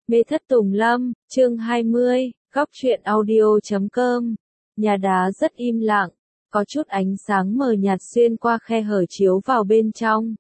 Mê thất tùng lâm, chương 20, góc truyện audio.com. Nhà đá rất im lặng, có chút ánh sáng mờ nhạt xuyên qua khe hở chiếu vào bên trong.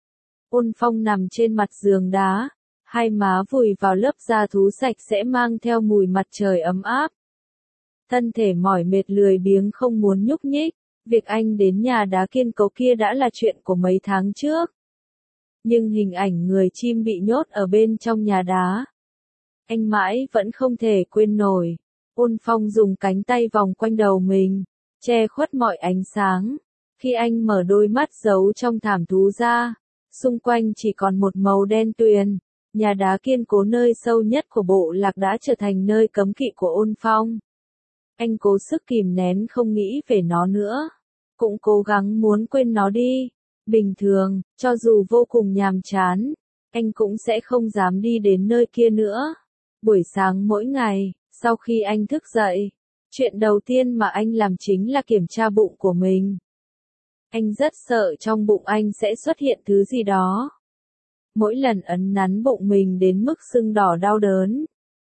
Ôn Phong nằm trên mặt giường đá, hai má vùi vào lớp da thú sạch sẽ mang theo mùi mặt trời ấm áp. Thân thể mỏi mệt lười biếng không muốn nhúc nhích, việc anh đến nhà đá kiên cố kia đã là chuyện của mấy tháng trước. Nhưng hình ảnh người chim bị nhốt ở bên trong nhà đá, anh mãi vẫn không thể quên nổi. Ôn Phong dùng cánh tay vòng quanh đầu mình, che khuất mọi ánh sáng. Khi anh mở đôi mắt giấu trong thảm thú ra, xung quanh chỉ còn một màu đen tuyền. Nhà đá kiên cố nơi sâu nhất của bộ lạc đã trở thành nơi cấm kỵ của Ôn Phong. Anh cố sức kìm nén không nghĩ về nó nữa, cũng cố gắng muốn quên nó đi. Bình thường, cho dù vô cùng nhàm chán, anh cũng sẽ không dám đi đến nơi kia nữa. Buổi sáng mỗi ngày, sau khi anh thức dậy, chuyện đầu tiên mà anh làm chính là kiểm tra bụng của mình. Anh rất sợ trong bụng anh sẽ xuất hiện thứ gì đó. Mỗi lần ấn nắn bụng mình đến mức sưng đỏ đau đớn,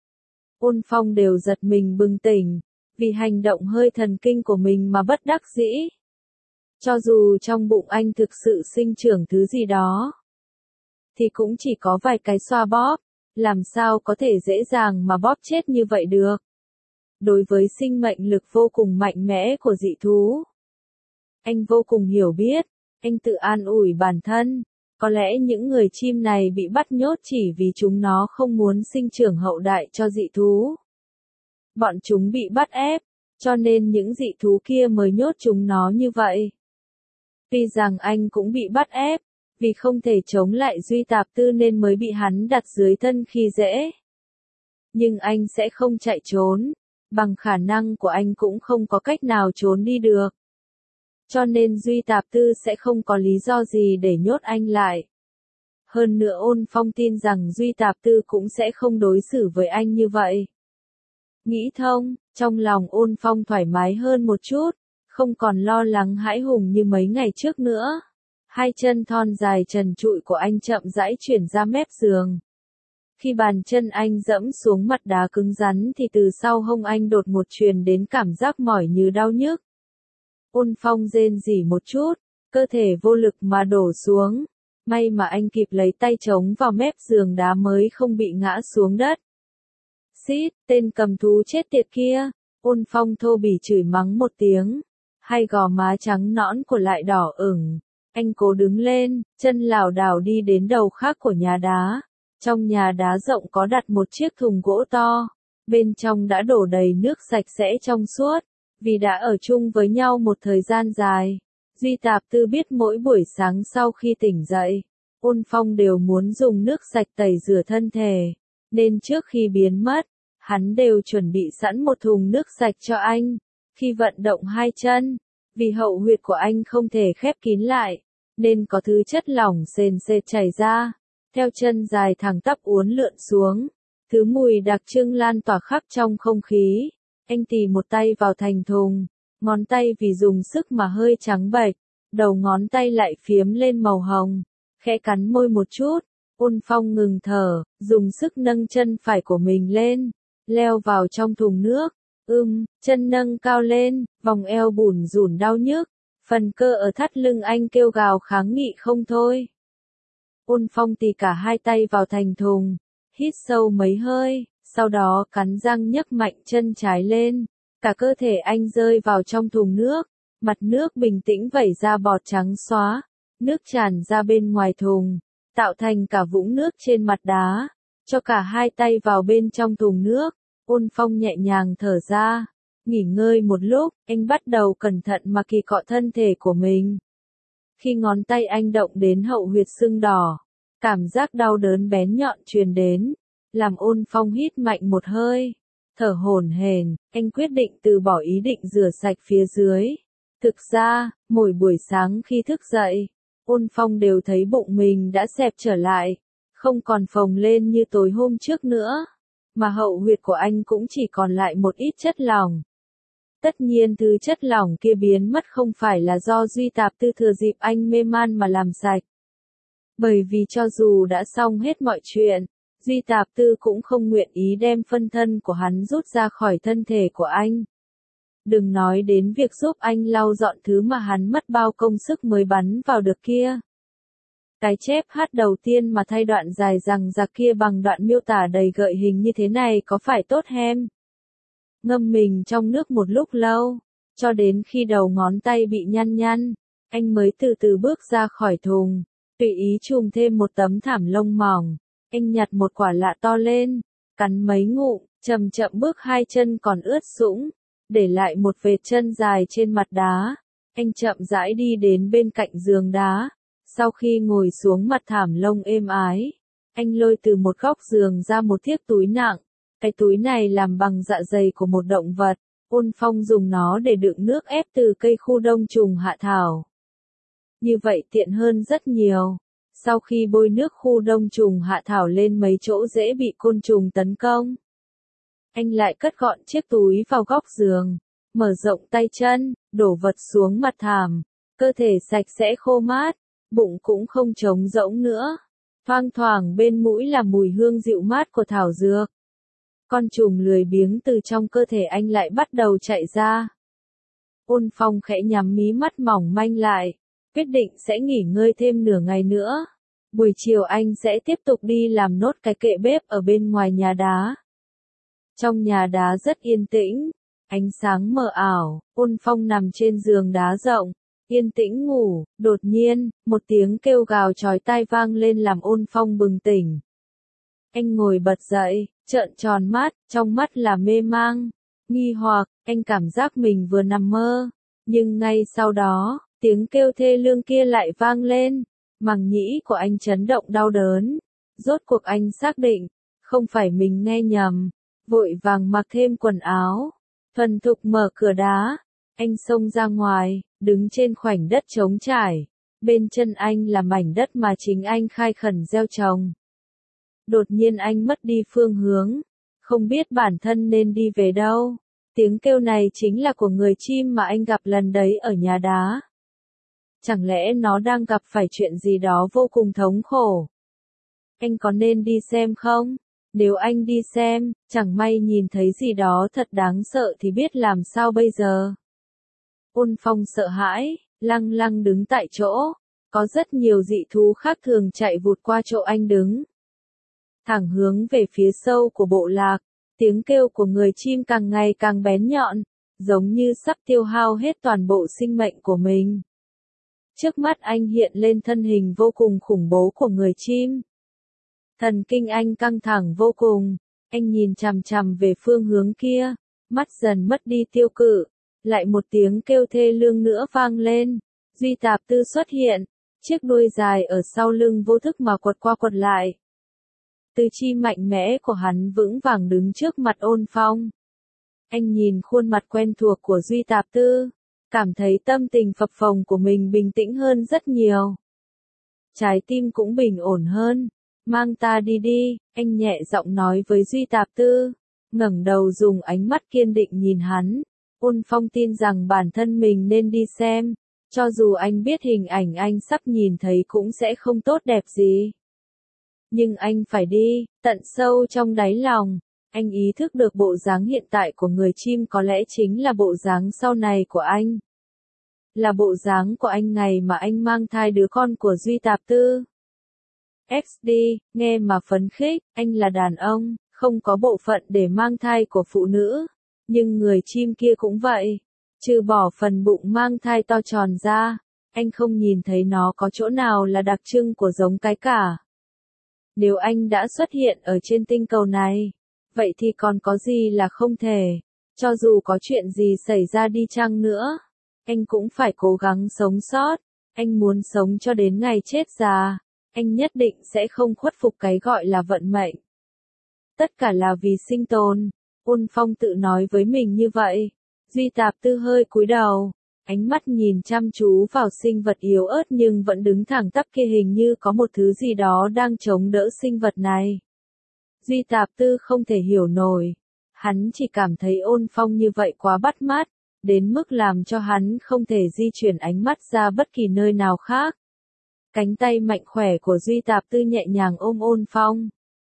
Ôn Phong đều giật mình bừng tỉnh, vì hành động hơi thần kinh của mình mà bất đắc dĩ. Cho dù trong bụng anh thực sự sinh trưởng thứ gì đó, thì cũng chỉ có vài cái xoa bóp, làm sao có thể dễ dàng mà bóp chết như vậy được. Đối với sinh mệnh lực vô cùng mạnh mẽ của dị thú, anh vô cùng hiểu biết. Anh tự an ủi bản thân, có lẽ những người chim này bị bắt nhốt chỉ vì chúng nó không muốn sinh trưởng hậu đại cho dị thú. Bọn chúng bị bắt ép, cho nên những dị thú kia mới nhốt chúng nó như vậy. Tuy rằng anh cũng bị bắt ép, vì không thể chống lại Duy Tạp Tư nên mới bị hắn đặt dưới thân khi dễ. Nhưng anh sẽ không chạy trốn, bằng khả năng của anh cũng không có cách nào trốn đi được. Cho nên Duy Tạp Tư sẽ không có lý do gì để nhốt anh lại. Hơn nữa Ôn Phong tin rằng Duy Tạp Tư cũng sẽ không đối xử với anh như vậy. Nghĩ thông, trong lòng Ôn Phong thoải mái hơn một chút, không còn lo lắng hãi hùng như mấy ngày trước nữa. Hai chân thon dài trần trụi của anh chậm rãi chuyển ra mép giường. Khi bàn chân anh dẫm xuống mặt đá cứng rắn thì từ sau hông anh đột ngột truyền đến cảm giác mỏi như đau nhức. Ôn Phong rên rỉ một chút, cơ thể vô lực mà đổ xuống. May mà anh kịp lấy tay chống vào mép giường đá mới không bị ngã xuống đất. Xít, tên cầm thú chết tiệt kia. Ôn Phong thô bỉ chửi mắng một tiếng. Hai gò má trắng nõn của lại đỏ ửng. Anh cố đứng lên, chân lảo đảo đi đến đầu khác của nhà đá. Trong nhà đá rộng có đặt một chiếc thùng gỗ to. Bên trong đã đổ đầy nước sạch sẽ trong suốt. Vì đã ở chung với nhau một thời gian dài, Duy Tạp Tư biết mỗi buổi sáng sau khi tỉnh dậy, Ôn Phong đều muốn dùng nước sạch tẩy rửa thân thể. Nên trước khi biến mất, hắn đều chuẩn bị sẵn một thùng nước sạch cho anh. Khi vận động hai chân, vì hậu huyệt của anh không thể khép kín lại, nên có thứ chất lỏng sền sệt chảy ra, theo chân dài thẳng tắp uốn lượn xuống. Thứ mùi đặc trưng lan tỏa khắp trong không khí. Anh tì một tay vào thành thùng, ngón tay vì dùng sức mà hơi trắng bệch, đầu ngón tay lại phiếm lên màu hồng, khẽ cắn môi một chút. Ôn Phong ngừng thở, dùng sức nâng chân phải của mình lên, leo vào trong thùng nước. Chân nâng cao lên, vòng eo bủn rủn đau nhức, phần cơ ở thắt lưng anh kêu gào kháng nghị không thôi. Ôn Phong tì cả hai tay vào thành thùng, hít sâu mấy hơi, sau đó cắn răng nhấc mạnh chân trái lên. Cả cơ thể anh rơi vào trong thùng nước, mặt nước bình tĩnh vẩy ra bọt trắng xóa, nước tràn ra bên ngoài thùng, tạo thành cả vũng nước trên mặt đá. Cho cả hai tay vào bên trong thùng nước, Ôn Phong nhẹ nhàng thở ra. Nghỉ ngơi một lúc, anh bắt đầu cẩn thận mà kỳ cọ thân thể của mình. Khi ngón tay anh động đến hậu huyệt sưng đỏ, cảm giác đau đớn bén nhọn truyền đến, làm Ôn Phong hít mạnh một hơi, thở hổn hển. Anh quyết định từ bỏ ý định rửa sạch phía dưới. Thực ra, mỗi buổi sáng khi thức dậy, Ôn Phong đều thấy bụng mình đã xẹp trở lại, không còn phồng lên như tối hôm trước nữa, mà hậu huyệt của anh cũng chỉ còn lại một ít chất lỏng. Tất nhiên thứ chất lỏng kia biến mất không phải là do Duy Tạp Tư thừa dịp anh mê man mà làm sạch. Bởi vì cho dù đã xong hết mọi chuyện, Duy Tạp Tư cũng không nguyện ý đem phân thân của hắn rút ra khỏi thân thể của anh. Đừng nói đến việc giúp anh lau dọn thứ mà hắn mất bao công sức mới bắn vào được kia. Cái chép hát đầu tiên mà thay đoạn dài rằng giặc kia bằng đoạn miêu tả đầy gợi hình như thế này có phải tốt hem? Ngâm mình trong nước một lúc lâu, cho đến khi đầu ngón tay bị nhăn nhăn, anh mới từ từ bước ra khỏi thùng, tùy ý chùm thêm một tấm thảm lông mỏng. Anh nhặt một quả lạ to lên, cắn mấy ngụm, chậm chậm bước hai chân còn ướt sũng, để lại một vệt chân dài trên mặt đá. Anh chậm rãi đi đến bên cạnh giường đá. Sau khi ngồi xuống mặt thảm lông êm ái, anh lôi từ một góc giường ra một chiếc túi nặng. Cái túi này làm bằng dạ dày của một động vật. Ôn Phong dùng nó để đựng nước ép từ cây khu đông trùng hạ thảo. Như vậy tiện hơn rất nhiều. Sau khi bôi nước khu đông trùng hạ thảo lên mấy chỗ dễ bị côn trùng tấn công, anh lại cất gọn chiếc túi vào góc giường, mở rộng tay chân, đổ vật xuống mặt thảm. Cơ thể sạch sẽ khô mát, bụng cũng không trống rỗng nữa. Thoang thoảng bên mũi là mùi hương dịu mát của thảo dược. Con trùng lười biếng từ trong cơ thể anh lại bắt đầu chạy ra. Ôn Phong khẽ nhắm mí mắt mỏng manh lại, quyết định sẽ nghỉ ngơi thêm nửa ngày nữa. Buổi chiều anh sẽ tiếp tục đi làm nốt cái kệ bếp ở bên ngoài nhà đá. Trong nhà đá rất yên tĩnh, ánh sáng mờ ảo. Ôn Phong nằm trên giường đá rộng, yên tĩnh ngủ. Đột nhiên, một tiếng kêu gào chói tai vang lên làm Ôn Phong bừng tỉnh. Anh ngồi bật dậy, trợn tròn mắt, trong mắt là mê mang, nghi hoặc. Anh cảm giác mình vừa nằm mơ, nhưng ngay sau đó, tiếng kêu thê lương kia lại vang lên. Màng nhĩ của anh chấn động đau đớn. Rốt cuộc anh xác định, không phải mình nghe nhầm. Vội vàng mặc thêm quần áo, thuần thục mở cửa đá. Anh xông ra ngoài, đứng trên khoảnh đất trống trải. Bên chân anh là mảnh đất mà chính anh khai khẩn gieo trồng. Đột nhiên anh mất đi phương hướng, không biết bản thân nên đi về đâu. Tiếng kêu này chính là của người chim mà anh gặp lần đấy ở nhà đá. Chẳng lẽ nó đang gặp phải chuyện gì đó vô cùng thống khổ? Anh có nên đi xem không? Nếu anh đi xem, chẳng may nhìn thấy gì đó thật đáng sợ thì biết làm sao bây giờ? Ôn Phong sợ hãi, lăng lăng đứng tại chỗ. Có rất nhiều dị thú khác thường chạy vụt qua chỗ anh đứng. Thẳng hướng về phía sâu của bộ lạc, tiếng kêu của người chim càng ngày càng bén nhọn, giống như sắp tiêu hao hết toàn bộ sinh mệnh của mình. Trước mắt anh hiện lên thân hình vô cùng khủng bố của người chim. Thần kinh anh căng thẳng vô cùng, anh nhìn chằm chằm về phương hướng kia, mắt dần mất đi tiêu cự. Lại một tiếng kêu thê lương nữa vang lên. Duy Tạp Tư xuất hiện, chiếc đuôi dài ở sau lưng vô thức mà quật qua quật lại. Tư chi mạnh mẽ của hắn vững vàng đứng trước mặt Ôn Phong. Anh nhìn khuôn mặt quen thuộc của Duy Tạp Tư, cảm thấy tâm tình phập phồng của mình bình tĩnh hơn rất nhiều. Trái tim cũng bình ổn hơn. Mang ta đi đi, anh nhẹ giọng nói với Duy Tạp Tư, ngẩng đầu dùng ánh mắt kiên định nhìn hắn. Ôn Phong tin rằng bản thân mình nên đi xem, cho dù anh biết hình ảnh anh sắp nhìn thấy cũng sẽ không tốt đẹp gì. Nhưng anh phải đi. Tận sâu trong đáy lòng, anh ý thức được bộ dáng hiện tại của người chim có lẽ chính là bộ dáng sau này của anh. Là bộ dáng của anh ngày mà anh mang thai đứa con của Duy Tạp Tư. XD, nghe mà phấn khích, anh là đàn ông, không có bộ phận để mang thai của phụ nữ. Nhưng người chim kia cũng vậy. Trừ bỏ phần bụng mang thai to tròn ra, anh không nhìn thấy nó có chỗ nào là đặc trưng của giống cái cả. Nếu anh đã xuất hiện ở trên tinh cầu này, vậy thì còn có gì là không thể. Cho dù có chuyện gì xảy ra đi chăng nữa, anh cũng phải cố gắng sống sót. Anh muốn sống cho đến ngày chết già. Anh nhất định sẽ không khuất phục cái gọi là vận mệnh. Tất cả là vì sinh tồn. Ôn Phong tự nói với mình như vậy. Duy Tạp Tư hơi cúi đầu, ánh mắt nhìn chăm chú vào sinh vật yếu ớt nhưng vẫn đứng thẳng tắp kia, hình như có một thứ gì đó đang chống đỡ sinh vật này. Duy Tạp Tư không thể hiểu nổi. Hắn chỉ cảm thấy Ôn Phong như vậy quá bắt mắt, đến mức làm cho hắn không thể di chuyển ánh mắt ra bất kỳ nơi nào khác. Cánh tay mạnh khỏe của Duy Tạp Tư nhẹ nhàng ôm Ôn Phong.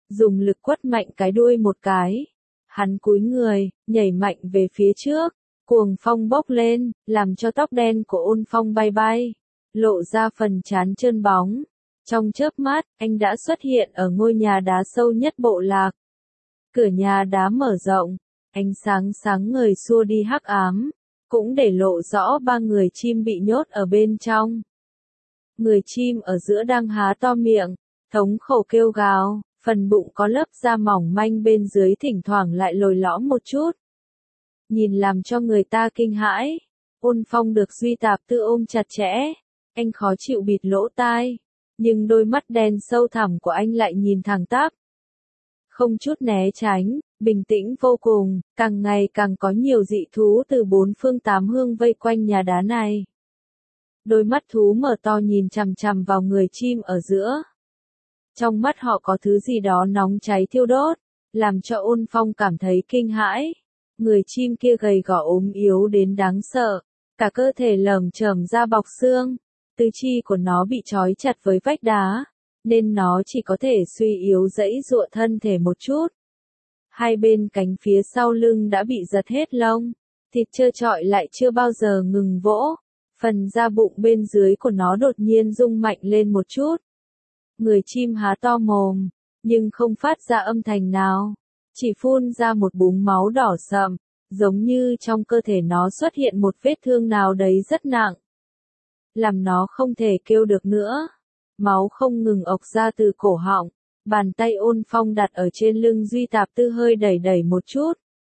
dùng lực quất mạnh cái đuôi một cái. Hắn cúi người, nhảy mạnh về phía trước, cuồng phong bốc lên, làm cho tóc đen của Ôn Phong bay bay, lộ ra phần trán trơn bóng. Trong chớp mắt, anh đã xuất hiện ở ngôi nhà đá sâu nhất bộ lạc. Cửa nhà đá mở rộng, ánh sáng sáng ngời xua đi hắc ám, cũng để lộ rõ ba người chim bị nhốt ở bên trong. Người chim ở giữa đang há to miệng, thống khổ kêu gào, phần bụng có lớp da mỏng manh bên dưới thỉnh thoảng lại lồi lõm một chút. Nhìn làm cho người ta kinh hãi. Ôn Phong được Duy Tạp Tư ôm chặt chẽ, anh khó chịu bịt lỗ tai, nhưng đôi mắt đen sâu thẳm của anh lại nhìn thẳng tắp. Không chút né tránh, bình tĩnh vô cùng, càng ngày càng có nhiều dị thú từ bốn phương tám hướng vây quanh nhà đá này. Đôi mắt thú mở to nhìn chằm chằm vào người chim ở giữa. Trong mắt họ có thứ gì đó nóng cháy thiêu đốt, làm cho Ôn Phong cảm thấy kinh hãi. Người chim kia gầy gò ốm yếu đến đáng sợ, cả cơ thể lởm chởm da bọc xương, tứ chi của nó bị trói chặt với vách đá, nên nó chỉ có thể suy yếu giãy giụa thân thể một chút. Hai bên cánh phía sau lưng đã bị giật hết lông, thịt trơ trọi lại chưa bao giờ ngừng vỗ, phần da bụng bên dưới của nó đột nhiên rung mạnh lên một chút. Người chim há to mồm, nhưng không phát ra âm thanh nào, chỉ phun ra một búng máu đỏ sậm, giống như trong cơ thể nó xuất hiện một vết thương nào đấy rất nặng, làm nó không thể kêu được nữa. Máu không ngừng ộc ra từ cổ họng, bàn tay Ôn Phong đặt ở trên lưng Duy Tạp Tư hơi đẩy đẩy một chút.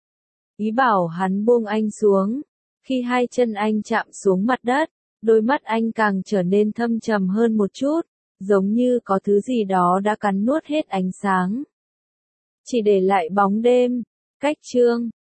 Ý bảo hắn buông anh xuống. Khi hai chân anh chạm xuống mặt đất, đôi mắt anh càng trở nên thâm trầm hơn một chút, giống như có thứ gì đó đã cắn nuốt hết ánh sáng, chỉ để lại bóng đêm. Cách chương